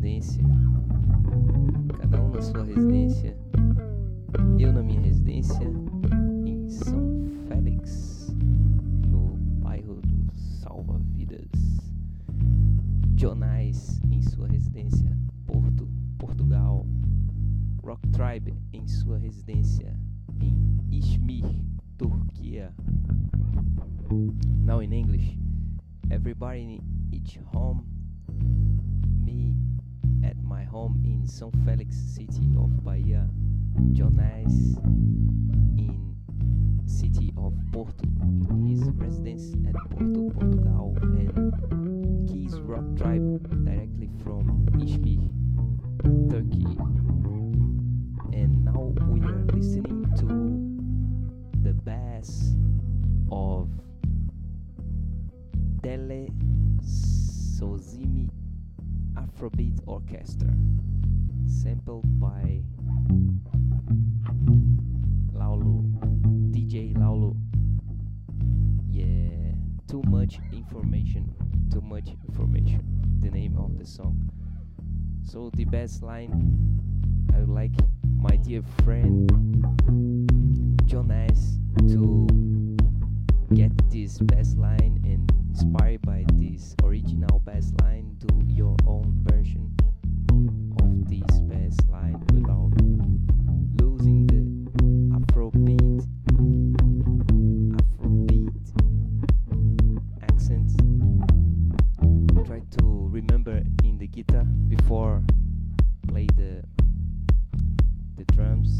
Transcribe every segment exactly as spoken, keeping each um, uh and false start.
residência, cada um na sua residência, eu na minha residência, em São Félix, no bairro do Salva-Vidas, Jonais em sua residência, Porto, Portugal, Rock Tribe em sua residência, em Izmir, Turquia. Now in English, everybody in each home, me at my home in São Félix city of Bahia, Jonais in city of Porto, in his residence at Porto, Portugal, and Keys Rock Tribe directly from Izmir, Turkey. And now we are listening to the bass of Dele Sozimi Afrobeat Orchestra, sampled by Laulu, D J Laulu. Yeah, too much information, too much information, the name of the song. So the bass line, I would like my dear friend Jonais to get this bass line and inspired by this original bass line, do your own version of this bass line without losing the Afrobeat Afrobeat accent. Try to remember in the guitar before play the the drums.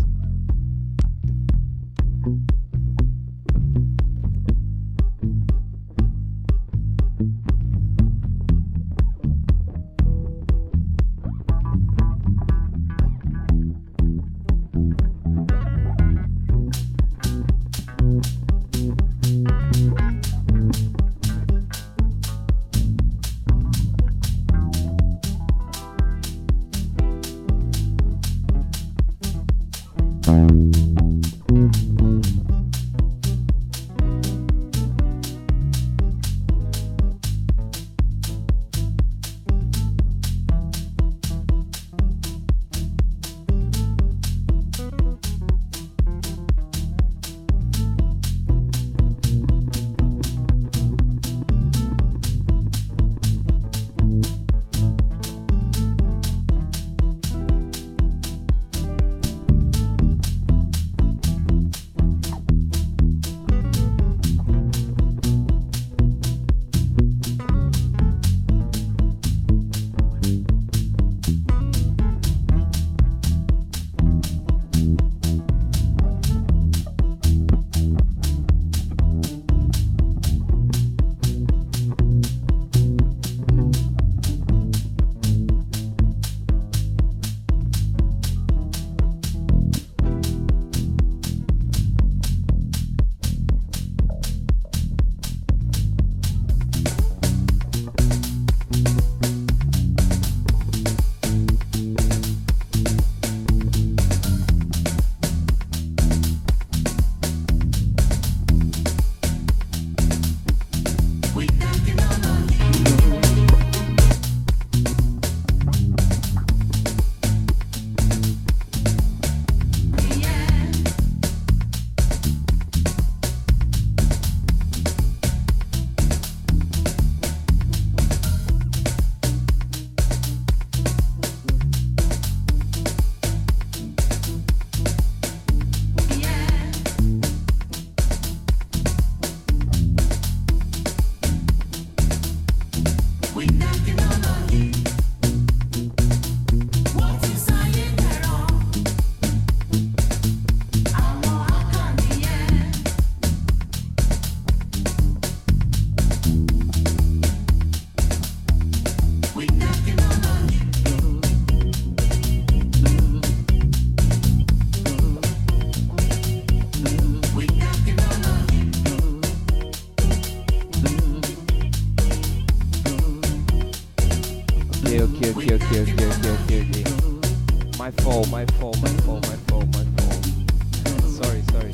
okay, okay, okay, okay, okay, okay, okay. My fault, my fault, my fault, my fault, my fault. Sorry, sorry.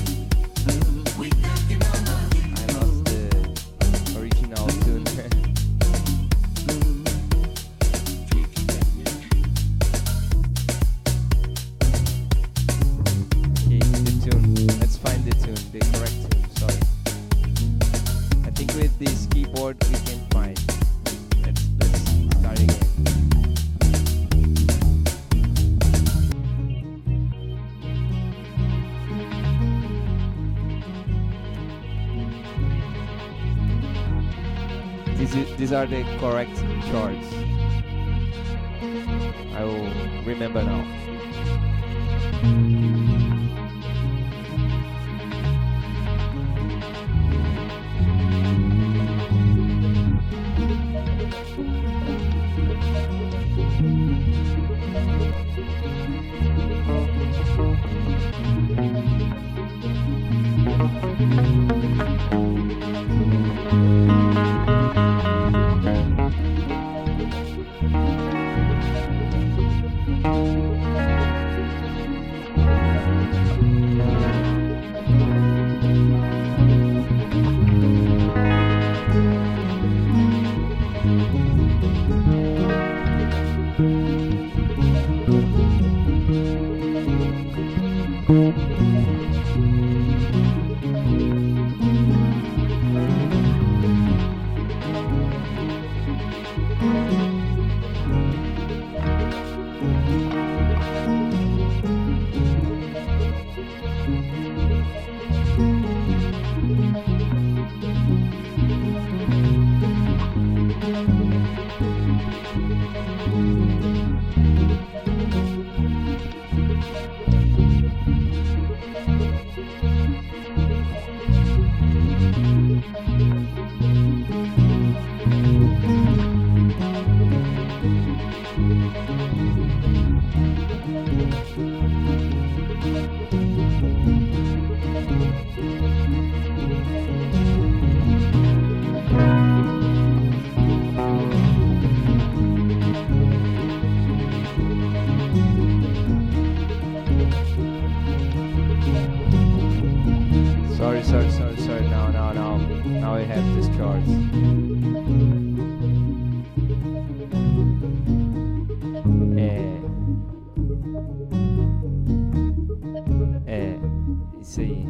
I lost the original tune. these are the correct chords. I will remember now. Sorry, sorry, sorry, sorry. Now, now, now. Now I have these chords. É. É. Isso aí.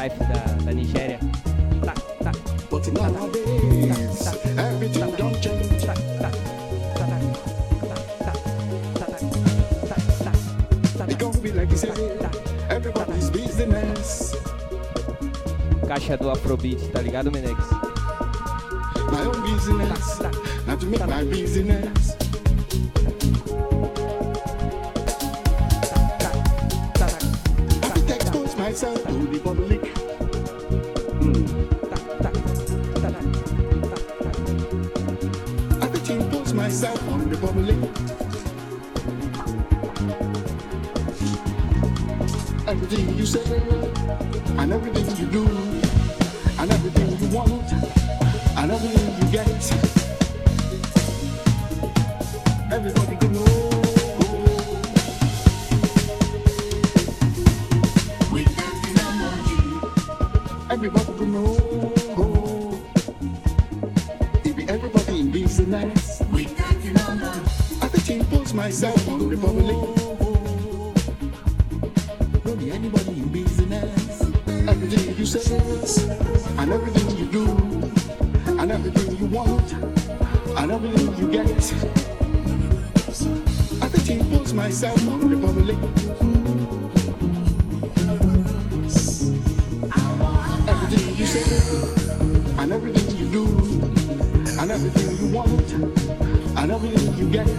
Life da, da Nigéria. Tá, tá. But nowadays, everything don't change. Tá, tá, tá, tá, tá, tá, tá, tá. It gon' be like you say, everybody's business. Caixa do Afrobeat, tá ligado, Menex? My own business, not to make my business. I have to expose myself to the public. I have to impose myself on the public. Everything you say, and everything you do, and everything you want, and everything you get. Everybody can know. We got the money. Everybody can know. If everybody in business, we got the money. I have to impose myself on the public. Anybody in business, everything you say, and everything you do, and everything you want, and everything you get. I have to impose myself on the public. Everything you say, and everything you do, and everything you want, and everything you get.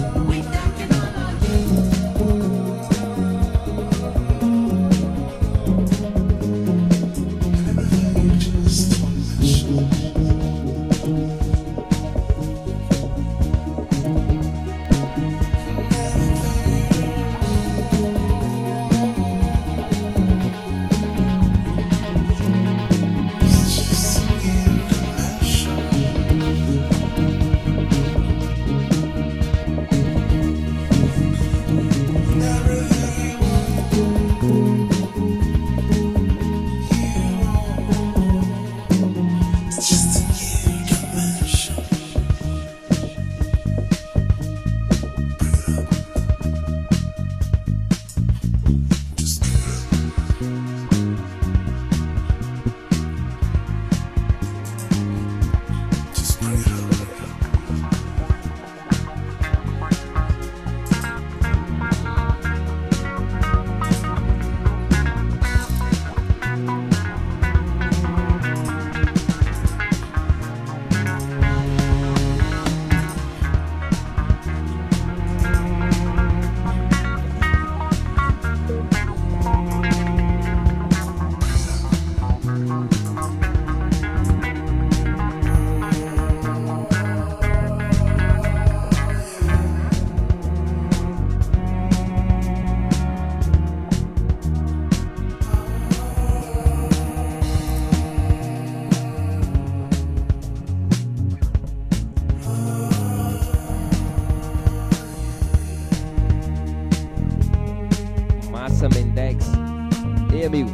Amigo,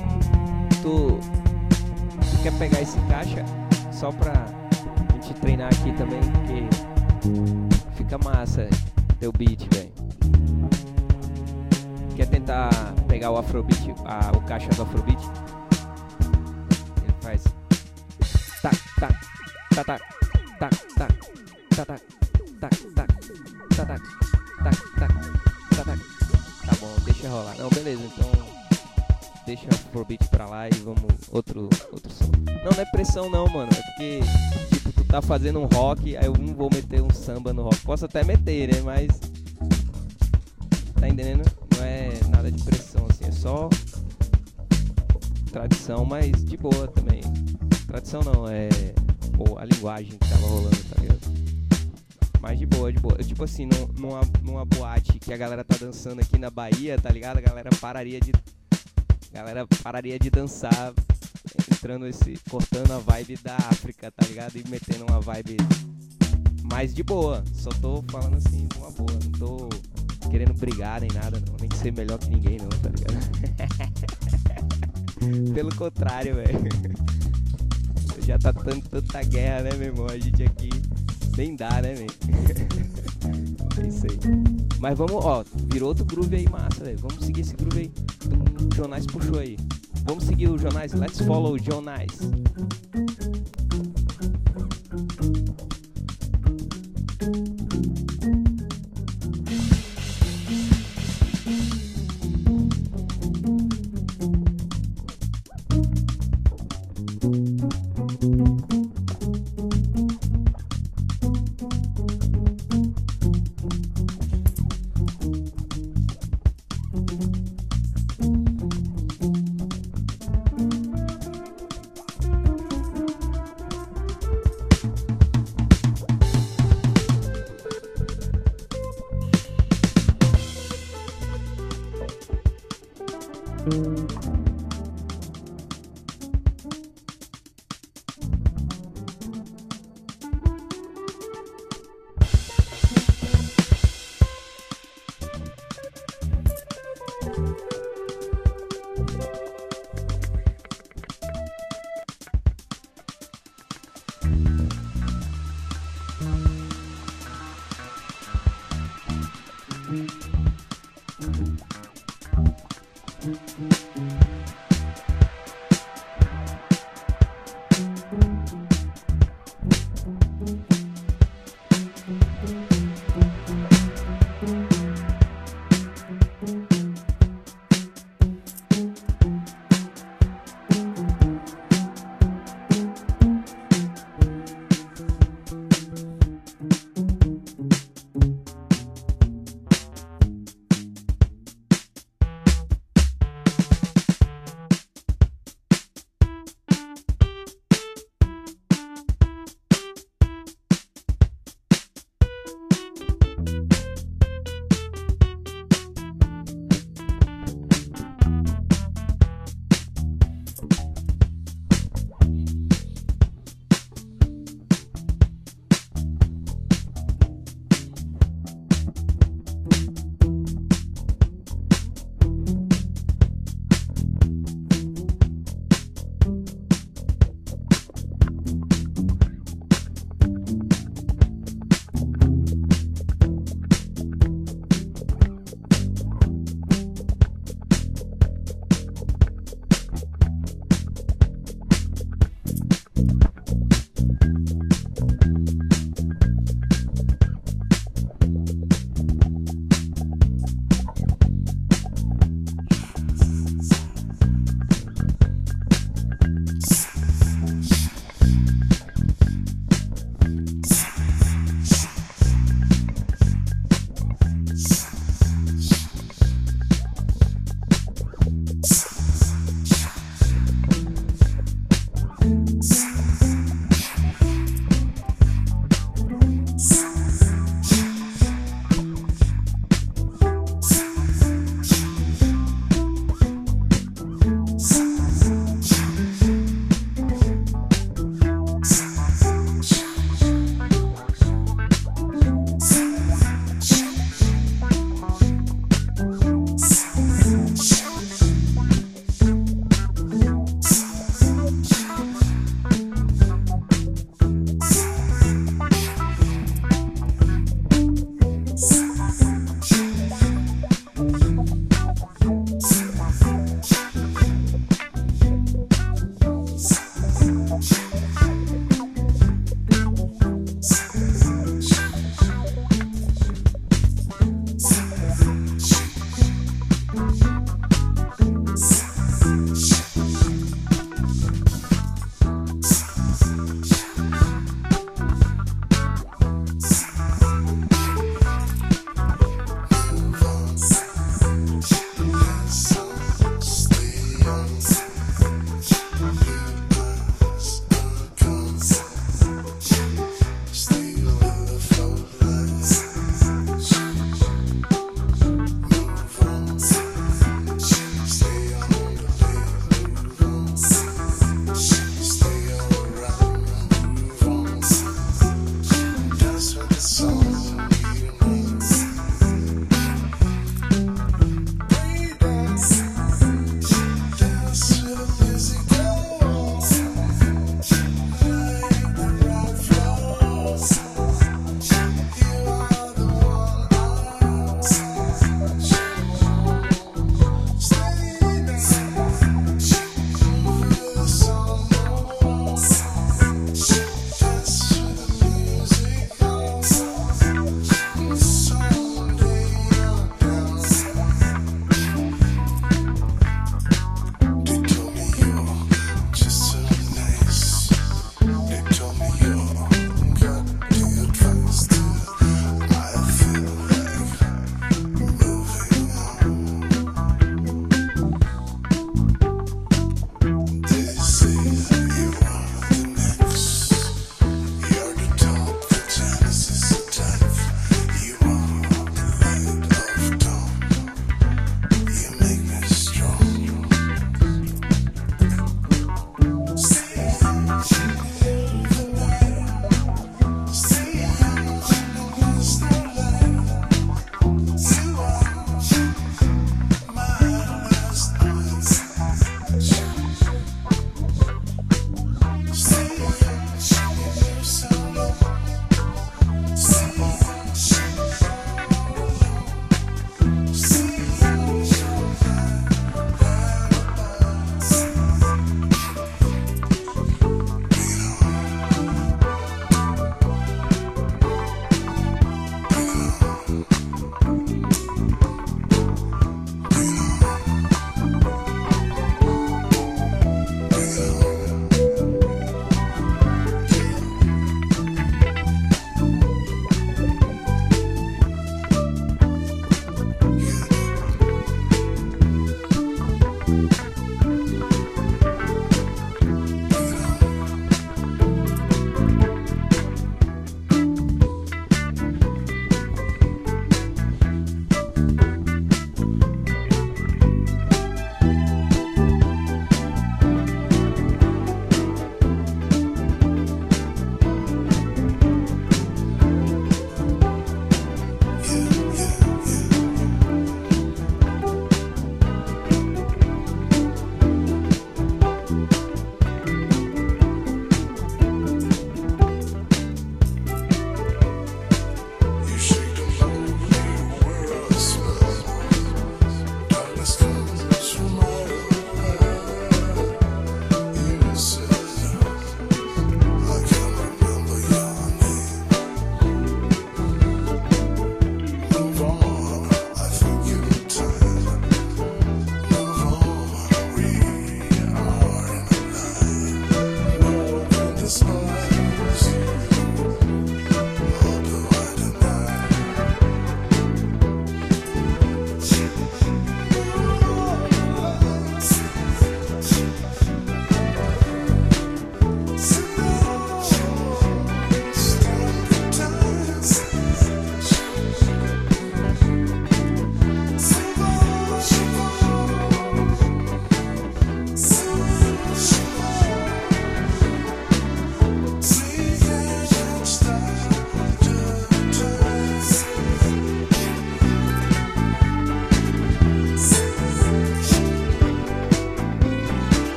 tu, tu quer pegar esse caixa só pra gente treinar aqui também, porque fica massa teu beat, velho. Quer tentar pegar o Afrobeat, a, o caixa do Afrobeat? Ele faz tá, tá, tá, tá, tá, tá, tá, tá, tá, tá, tá, tá, tá, tá, tá, tá. Tá bom, deixa rolar. Não, beleza, então deixa o Afrobeat pra lá e vamos outro, outro som. Não, não é pressão não, mano. É porque, tipo, tu tá fazendo um rock, aí eu não vou meter um samba no rock. Posso até meter, né? Mas, tá entendendo? Não é nada de pressão, assim. É só tradição, mas de boa também. Tradição não, é pô, a linguagem que tava rolando, tá ligado? Mas de boa, de boa. Eu, tipo assim, numa, numa boate que a galera tá dançando aqui na Bahia, tá ligado? A galera pararia de... A galera pararia de dançar, entrando esse, cortando a vibe da África, tá ligado? E metendo uma vibe mais de boa. Só tô falando assim, de uma boa. Não tô querendo brigar nem nada, não. Nem ser melhor que ninguém, não, tá ligado? Pelo contrário, velho. Já tá tanta, tanta guerra, né, meu irmão? A gente aqui nem dá, né, velho? É isso aí. Mas vamos, ó, virou outro groove aí massa, velho. Vamos seguir esse groove aí. O Jonás puxou aí. Vamos seguir o Jonais. Let's follow Jonais.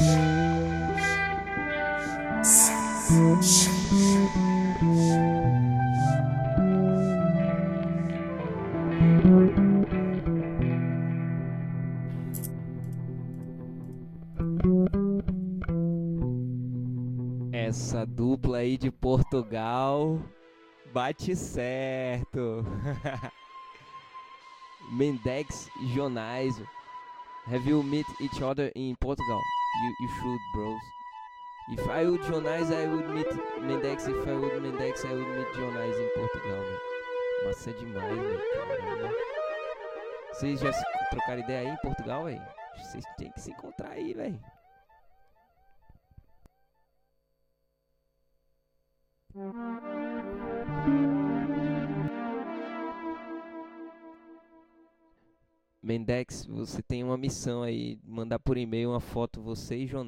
Essa dupla aí de Portugal bate certo. Mendex e Jonais. Have you met each other in Portugal? You, you should, bros. If I would Jonais, I would meet Mendex. If I would Mendex, I would meet Jonais in Portugal, velho. Massa demais, velho. Caramba. Vocês já se trocaram ideia aí em Portugal, velho? Vocês têm que se encontrar aí, velho. Mendex, você tem uma missão aí, mandar por e-mail uma foto você e Jonais.